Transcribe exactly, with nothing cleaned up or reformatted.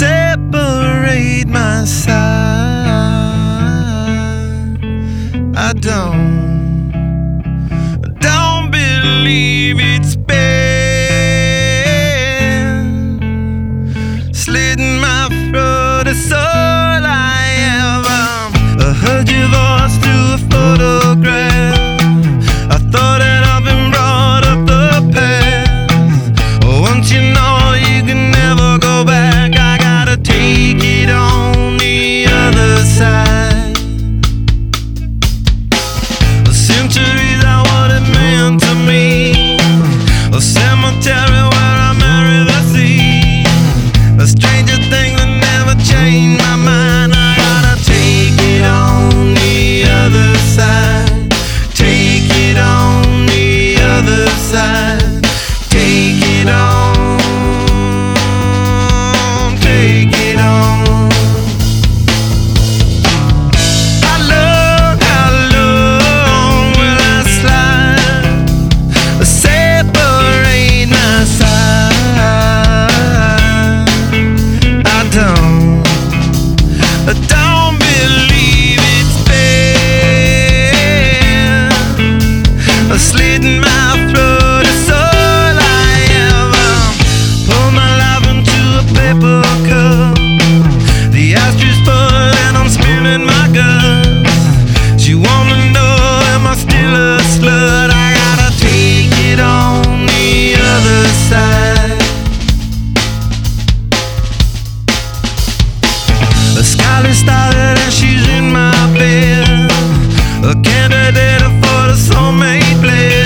separate my side. I don't, don't believe it's been slitting my throat. It's all I ever heard your voice through a photograph. I thought that I've been brought up the past. Once you know you can never go back, I gotta take it on the other side. The centuries are what it meant to me. A cemetery where I marry the sea. A stranger thing that never changed my mind. I gotta take it on the other side. Take it on the other side. Take it on. Take it on. How long, how long will I slide? Separate my side. I don't, I don't believe it's been slitting my throat. It's all I ever pour my life into a paper cup. The ashtray full and I'm spilling my guts. She wanna know, am I still a slut? I gotta take it on the other side. The skyline started and she's in my bed, a candidate for the soulmate bled.